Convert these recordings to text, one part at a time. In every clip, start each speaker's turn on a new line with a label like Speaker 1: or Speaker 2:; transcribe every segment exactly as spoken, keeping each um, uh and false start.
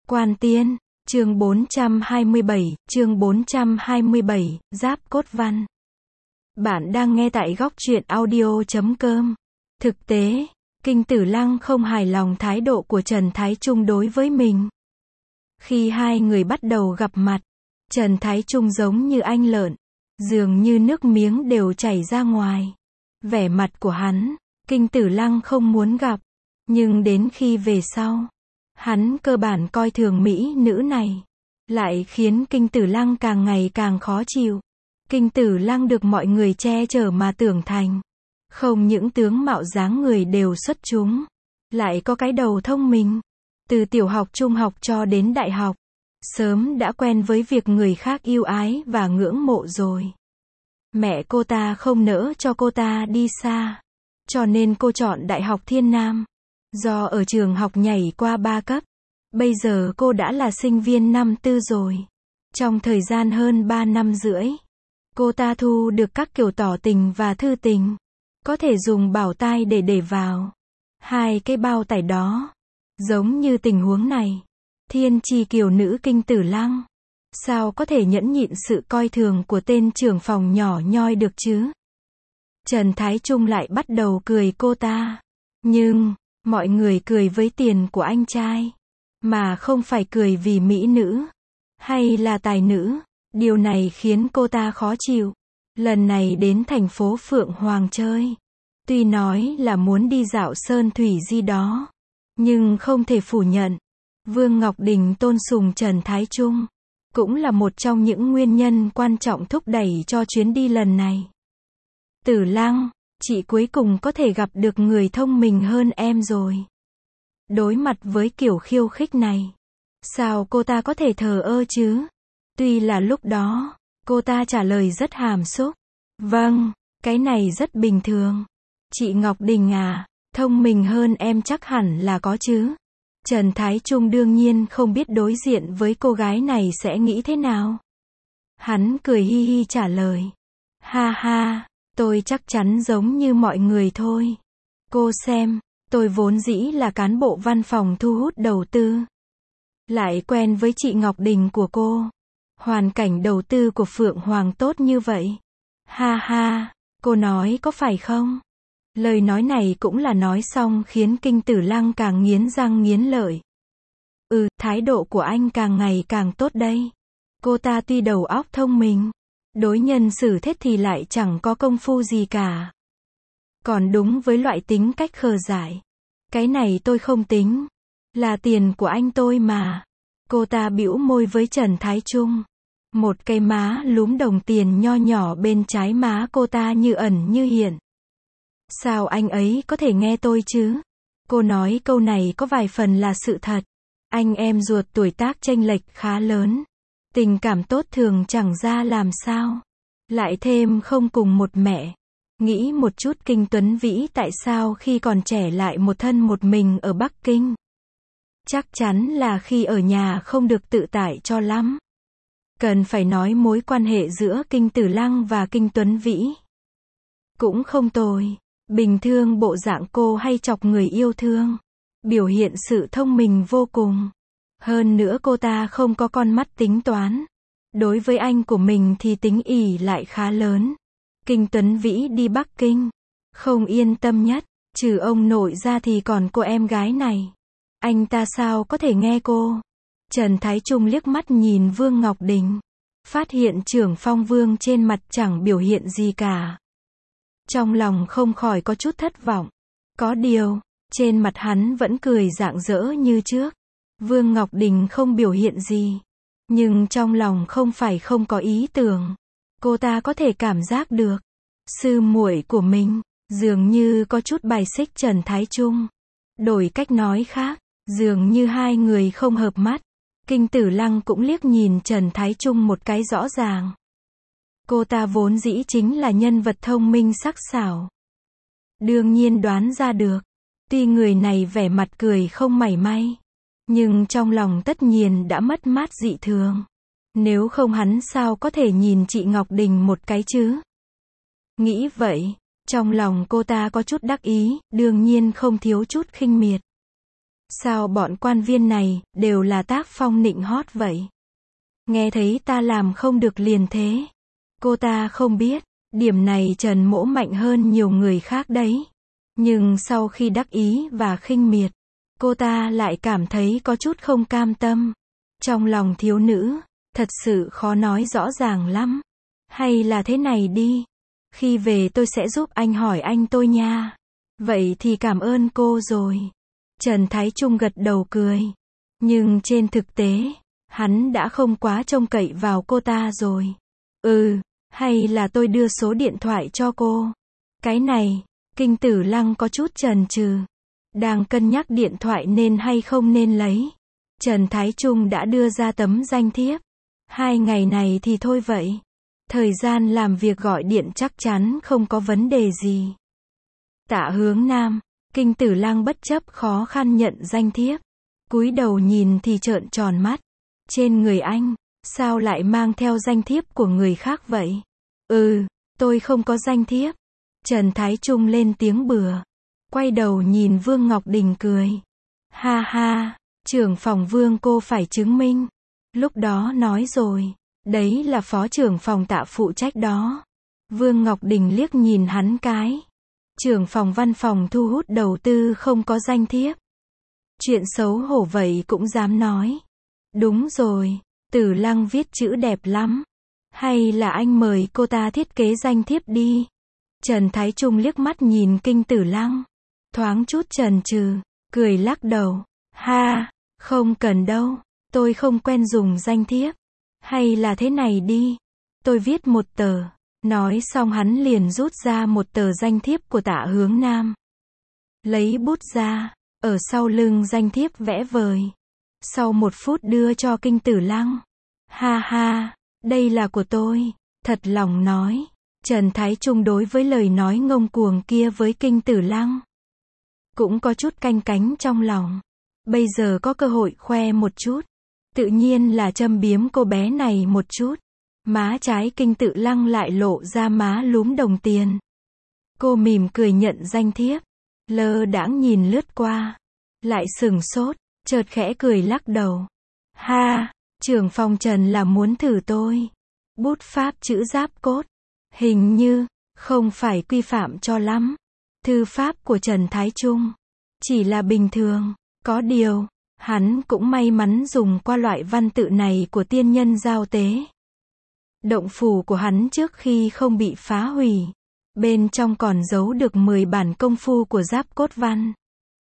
Speaker 1: Quan Tiên, chương bốn trăm hai mươi bảy, chương bốn trăm hai mươi bảy, Giáp Cốt Văn. Bạn đang nghe tại góc truyện audio chấm com. Thực tế, Kinh Tử Lăng không hài lòng thái độ của Trần Thái Trung đối với mình. Khi hai người bắt đầu gặp mặt, Trần Thái Trung giống như anh lợn, dường như nước miếng đều chảy ra ngoài. Vẻ mặt của hắn, Kinh Tử Lăng không muốn gặp, nhưng đến khi về sau, hắn cơ bản coi thường mỹ nữ này, lại khiến Kinh Tử Lăng càng ngày càng khó chịu. Kinh Tử Lăng được mọi người che chở mà tưởng thành, không những tướng mạo dáng người đều xuất chúng, lại có cái đầu thông minh. Từ tiểu học trung học cho đến đại học, sớm đã quen với việc người khác yêu ái và ngưỡng mộ rồi. Mẹ cô ta không nỡ cho cô ta đi xa, cho nên cô chọn Đại học Thiên Nam. Do ở trường học nhảy qua ba cấp, bây giờ cô đã là sinh viên năm tư rồi. Trong thời gian hơn ba năm rưỡi, cô ta thu được các kiểu tỏ tình và thư tình, có thể dùng bảo tai để để vào hai cái bao tải đó. Giống như tình huống này, thiên chi kiều nữ Kinh Tử Lăng, sao có thể nhẫn nhịn sự coi thường của tên trưởng phòng nhỏ nhoi được chứ? Trần Thái Trung lại bắt đầu cười cô ta. Nhưng, mọi người cười với tiền của anh trai, mà không phải cười vì mỹ nữ, hay là tài nữ. Điều này khiến cô ta khó chịu. Lần này đến thành phố Phượng Hoàng chơi, tuy nói là muốn đi dạo sơn thủy gì đó, nhưng không thể phủ nhận, Vương Ngọc Đình tôn sùng Trần Thái Trung, cũng là một trong những nguyên nhân quan trọng thúc đẩy cho chuyến đi lần này. Tử Lăng, chị cuối cùng có thể gặp được người thông minh hơn em rồi. Đối mặt với kiểu khiêu khích này, sao cô ta có thể thờ ơ chứ? Tuy là lúc đó, cô ta trả lời rất hàm xúc. Vâng, cái này rất bình thường. Chị Ngọc Đình à, thông minh hơn em chắc hẳn là có chứ. Trần Thái Trung đương nhiên không biết đối diện với cô gái này sẽ nghĩ thế nào. Hắn cười hi hi trả lời. Ha ha, tôi chắc chắn giống như mọi người thôi. Cô xem, tôi vốn dĩ là cán bộ văn phòng thu hút đầu tư, lại quen với chị Ngọc Đình của cô. Hoàn cảnh đầu tư của Phượng Hoàng tốt như vậy. Ha ha, cô nói có phải không? Lời nói này cũng là nói xong khiến Kinh Tử Lăng càng nghiến răng nghiến lợi. Ừ, thái độ của anh càng ngày càng tốt đây. Cô ta tuy đầu óc thông minh, đối nhân xử thế thì lại chẳng có công phu gì cả. Còn đúng với loại tính cách khờ dại. Cái này tôi không tính. Là tiền của anh tôi mà. Cô ta bĩu môi với Trần Thái Trung. Một cây má lúm đồng tiền nho nhỏ bên trái má cô ta như ẩn như hiện. Sao anh ấy có thể nghe tôi chứ? Cô nói câu này có vài phần là sự thật. Anh em ruột tuổi tác chênh lệch khá lớn. Tình cảm tốt thường chẳng ra làm sao. Lại thêm không cùng một mẹ. Nghĩ một chút Kinh Tuấn Vĩ tại sao khi còn trẻ lại một thân một mình ở Bắc Kinh. Chắc chắn là khi ở nhà không được tự tại cho lắm. Cần phải nói mối quan hệ giữa Kinh Tử Lăng và Kinh Tuấn Vĩ cũng không tồi. Bình thường bộ dạng cô hay chọc người yêu thương, biểu hiện sự thông minh vô cùng. Hơn nữa cô ta không có con mắt tính toán. Đối với anh của mình thì tính ỷ lại khá lớn. Kinh Tuấn Vĩ đi Bắc Kinh, không yên tâm nhất, trừ ông nội ra thì còn cô em gái này. Anh ta sao có thể nghe cô? Trần Thái Trung liếc mắt nhìn Vương Ngọc Đình, phát hiện trưởng phong Vương trên mặt chẳng biểu hiện gì cả. Trong lòng không khỏi có chút thất vọng. Có điều, trên mặt hắn vẫn cười rạng rỡ như trước. Vương Ngọc Đình không biểu hiện gì, nhưng trong lòng không phải không có ý tưởng. Cô ta có thể cảm giác được, sư muội của mình, dường như có chút bài xích Trần Thái Trung. Đổi cách nói khác, dường như hai người không hợp mắt. Kinh Tử Lăng cũng liếc nhìn Trần Thái Trung một cái rõ ràng. Cô ta vốn dĩ chính là nhân vật thông minh sắc sảo. Đương nhiên đoán ra được. Tuy người này vẻ mặt cười không mảy may, nhưng trong lòng tất nhiên đã mất mát dị thường. Nếu không hắn sao có thể nhìn chị Ngọc Đình một cái chứ? Nghĩ vậy, trong lòng cô ta có chút đắc ý, đương nhiên không thiếu chút khinh miệt. Sao bọn quan viên này, đều là tác phong nịnh hót vậy? Nghe thấy ta làm không được liền thế. Cô ta không biết, điểm này Trần Mỗ mạnh hơn nhiều người khác đấy. Nhưng sau khi đắc ý và khinh miệt, cô ta lại cảm thấy có chút không cam tâm. Trong lòng thiếu nữ, thật sự khó nói rõ ràng lắm. Hay là thế này đi. Khi về tôi sẽ giúp anh hỏi anh tôi nha. Vậy thì cảm ơn cô rồi. Trần Thái Trung gật đầu cười. Nhưng trên thực tế, hắn đã không quá trông cậy vào cô ta rồi. Ừ, hay là tôi đưa số điện thoại cho cô. Cái này, Kinh Tử Lăng có chút chần chừ. Đang cân nhắc điện thoại nên hay không nên lấy. Trần Thái Trung đã đưa ra tấm danh thiếp. Hai ngày này thì thôi vậy. Thời gian làm việc gọi điện chắc chắn không có vấn đề gì. Tạ Hướng Nam, Kinh Tử Lăng bất chấp khó khăn nhận danh thiếp. Cúi đầu nhìn thì trợn tròn mắt. Trên người anh, sao lại mang theo danh thiếp của người khác vậy? Ừ, tôi không có danh thiếp. Trần Thái Trung lên tiếng bừa. Quay đầu nhìn Vương Ngọc Đình cười. Ha ha, trưởng phòng Vương cô phải chứng minh. Lúc đó nói rồi, đấy là phó trưởng phòng Tạ phụ trách đó. Vương Ngọc Đình liếc nhìn hắn cái. Trưởng phòng văn phòng thu hút đầu tư không có danh thiếp. Chuyện xấu hổ vậy cũng dám nói. Đúng rồi, Tử Lăng viết chữ đẹp lắm. Hay là anh mời cô ta thiết kế danh thiếp đi. Trần Thái Trung liếc mắt nhìn Kinh Tử Lăng. Thoáng chút chần chừ, cười lắc đầu. Ha, không cần đâu, tôi không quen dùng danh thiếp. Hay là thế này đi, tôi viết một tờ. Nói xong hắn liền rút ra một tờ danh thiếp của Tạ Hướng Nam. Lấy bút ra, ở sau lưng danh thiếp vẽ vời. Sau một phút đưa cho Kinh Tử Lăng. Ha ha, đây là của tôi, thật lòng nói. Trần Thái Trung đối với lời nói ngông cuồng kia với Kinh Tử Lăng cũng có chút canh cánh trong lòng. Bây giờ có cơ hội khoe một chút, tự nhiên là châm biếm cô bé này một chút. Má trái Kinh Tử Lăng lại lộ ra má lúm đồng tiền. Cô mỉm cười nhận danh thiếp, lơ đãng nhìn lướt qua, lại sửng sốt, chợt khẽ cười lắc đầu. Ha, trưởng phòng Trần là muốn thử tôi. Bút pháp chữ giáp cốt, hình như không phải quy phạm cho lắm. Thư pháp của Trần Thái Trung chỉ là bình thường, có điều, hắn cũng may mắn dùng qua loại văn tự này của tiên nhân giao tế. Động phủ của hắn trước khi không bị phá hủy, bên trong còn giấu được mười bản công phu của giáp cốt văn.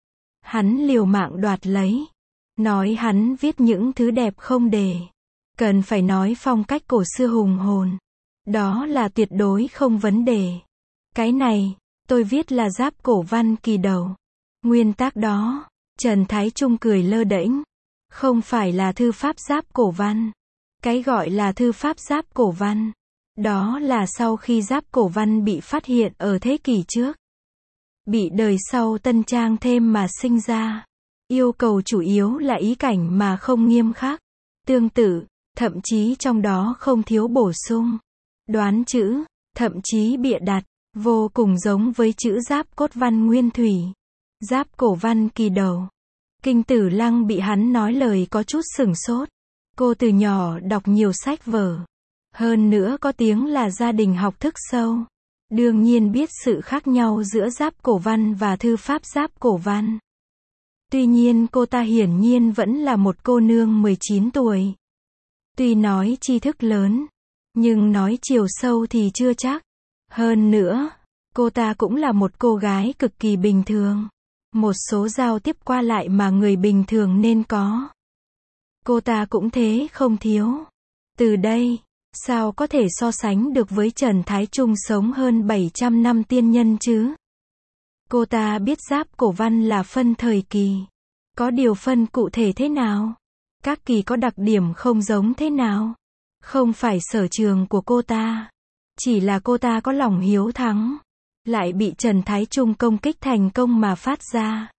Speaker 1: Hắn liều mạng đoạt lấy, nói hắn viết những thứ đẹp không để, cần phải nói phong cách cổ xưa hùng hồn. Đó là tuyệt đối không vấn đề. Cái này, tôi viết là giáp cổ văn kỳ đầu. Nguyên tác đó, Trần Thái Trung cười lơ đễnh. Không phải là thư pháp giáp cổ văn. Cái gọi là thư pháp giáp cổ văn, đó là sau khi giáp cổ văn bị phát hiện ở thế kỷ trước, bị đời sau tân trang thêm mà sinh ra. Yêu cầu chủ yếu là ý cảnh mà không nghiêm khắc. Tương tự, thậm chí trong đó không thiếu bổ sung, đoán chữ, thậm chí bịa đặt, vô cùng giống với chữ giáp cốt văn nguyên thủy. Giáp cổ văn kỳ đầu. Kinh Tử Lăng bị hắn nói lời có chút sửng sốt. Cô từ nhỏ đọc nhiều sách vở. Hơn nữa có tiếng là gia đình học thức sâu. Đương nhiên biết sự khác nhau giữa giáp cổ văn và thư pháp giáp cổ văn. Tuy nhiên cô ta hiển nhiên vẫn là một cô nương mười chín tuổi. Tuy nói tri thức lớn, nhưng nói chiều sâu thì chưa chắc. Hơn nữa, cô ta cũng là một cô gái cực kỳ bình thường. Một số giao tiếp qua lại mà người bình thường nên có. Cô ta cũng thế không thiếu. Từ đây, sao có thể so sánh được với Trần Thái Trung sống hơn bảy trăm năm tiên nhân chứ? Cô ta biết giáp cổ văn là phân thời kỳ. Có điều phân cụ thể thế nào? Các kỳ có đặc điểm không giống thế nào? Không phải sở trường của cô ta. Chỉ là cô ta có lòng hiếu thắng. Lại bị Trần Thái Trung công kích thành công mà phát ra.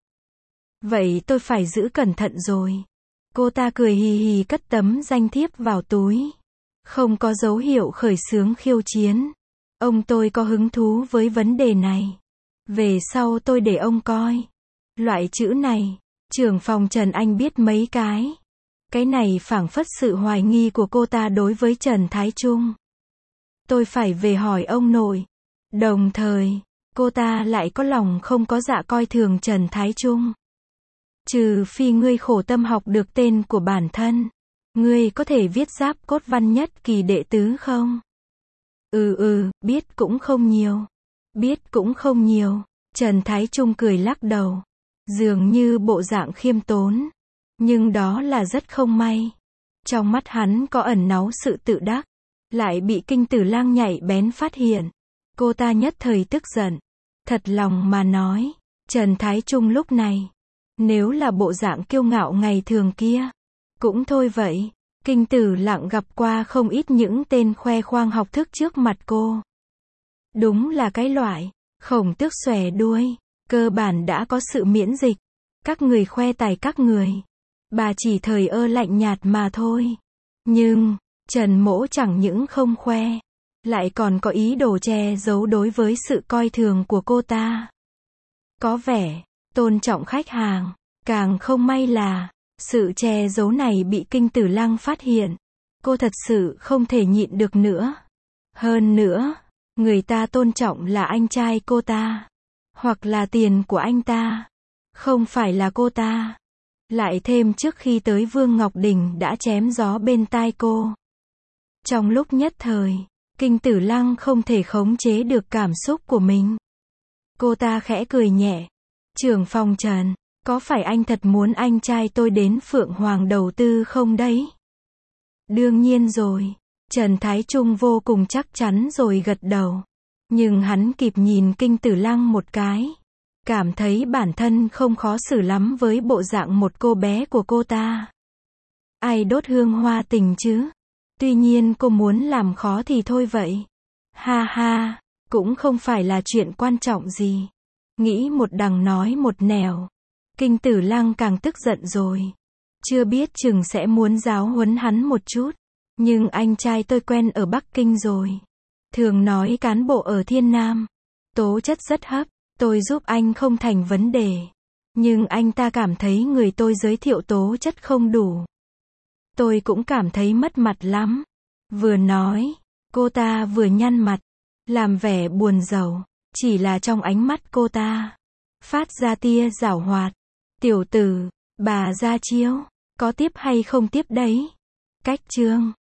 Speaker 1: Vậy tôi phải giữ cẩn thận rồi. Cô ta cười hì hì cất tấm danh thiếp vào túi. Không có dấu hiệu khởi xướng khiêu chiến. Ông tôi có hứng thú với vấn đề này. Về sau tôi để ông coi. Loại chữ này, Trưởng phòng Trần anh biết mấy cái. Cái này phảng phất sự hoài nghi của cô ta đối với Trần Thái Trung. Tôi phải về hỏi ông nội. Đồng thời, cô ta lại có lòng không có dạ coi thường Trần Thái Trung. Trừ phi ngươi khổ tâm học được tên của bản thân. Ngươi có thể viết giáp cốt văn nhất kỳ đệ tứ không? Ừ ừ, biết cũng không nhiều. Biết cũng không nhiều. Trần Thái Trung cười lắc đầu. Dường như bộ dạng khiêm tốn. Nhưng đó là rất không may. Trong mắt hắn có ẩn náu sự tự đắc. Lại bị Kinh Tử Lang nhạy bén phát hiện. Cô ta nhất thời tức giận. Thật lòng mà nói, Trần Thái Trung lúc này, nếu là bộ dạng kiêu ngạo ngày thường kia, cũng thôi vậy. Kinh Tử Lạng gặp qua không ít những tên khoe khoang học thức trước mặt cô. Đúng là cái loại, khổng tước xòe đuôi, cơ bản đã có sự miễn dịch. Các người khoe tài các người. Bà chỉ thời ơ lạnh nhạt mà thôi. Nhưng, Trần Mỗ chẳng những không khoe, lại còn có ý đồ che giấu đối với sự coi thường của cô ta. Có vẻ, tôn trọng khách hàng, càng không may là, sự che giấu này bị Kinh Tử Lăng phát hiện. Cô thật sự không thể nhịn được nữa. Hơn nữa, người ta tôn trọng là anh trai cô ta, hoặc là tiền của anh ta, không phải là cô ta. Lại thêm trước khi tới Vương Ngọc Đình đã chém gió bên tai cô. Trong lúc nhất thời, Kinh Tử Lăng không thể khống chế được cảm xúc của mình. Cô ta khẽ cười nhẹ. Trưởng phòng Trần, có phải anh thật muốn anh trai tôi đến Phượng Hoàng đầu tư không đấy? Đương nhiên rồi. Trần Thái Trung vô cùng chắc chắn rồi gật đầu. Nhưng hắn kịp nhìn Kinh Tử Lăng một cái. Cảm thấy bản thân không khó xử lắm với bộ dạng một cô bé của cô ta. Ai đốt hương hoa tình chứ? Tuy nhiên cô muốn làm khó thì thôi vậy. Ha ha, cũng không phải là chuyện quan trọng gì. Nghĩ một đằng nói một nẻo. Kinh Tử Lăng càng tức giận rồi. Chưa biết chừng sẽ muốn giáo huấn hắn một chút. Nhưng anh trai tôi quen ở Bắc Kinh rồi. Thường nói cán bộ ở Thiên Nam. Tố chất rất hấp. Tôi giúp anh không thành vấn đề. Nhưng anh ta cảm thấy người tôi giới thiệu tố chất không đủ. Tôi cũng cảm thấy mất mặt lắm. Vừa nói, cô ta vừa nhăn mặt, làm vẻ buồn rầu. Chỉ là trong ánh mắt cô ta phát ra tia giảo hoạt. Tiểu tử, bà ra chiếu, có tiếp hay không tiếp đấy? Cách chương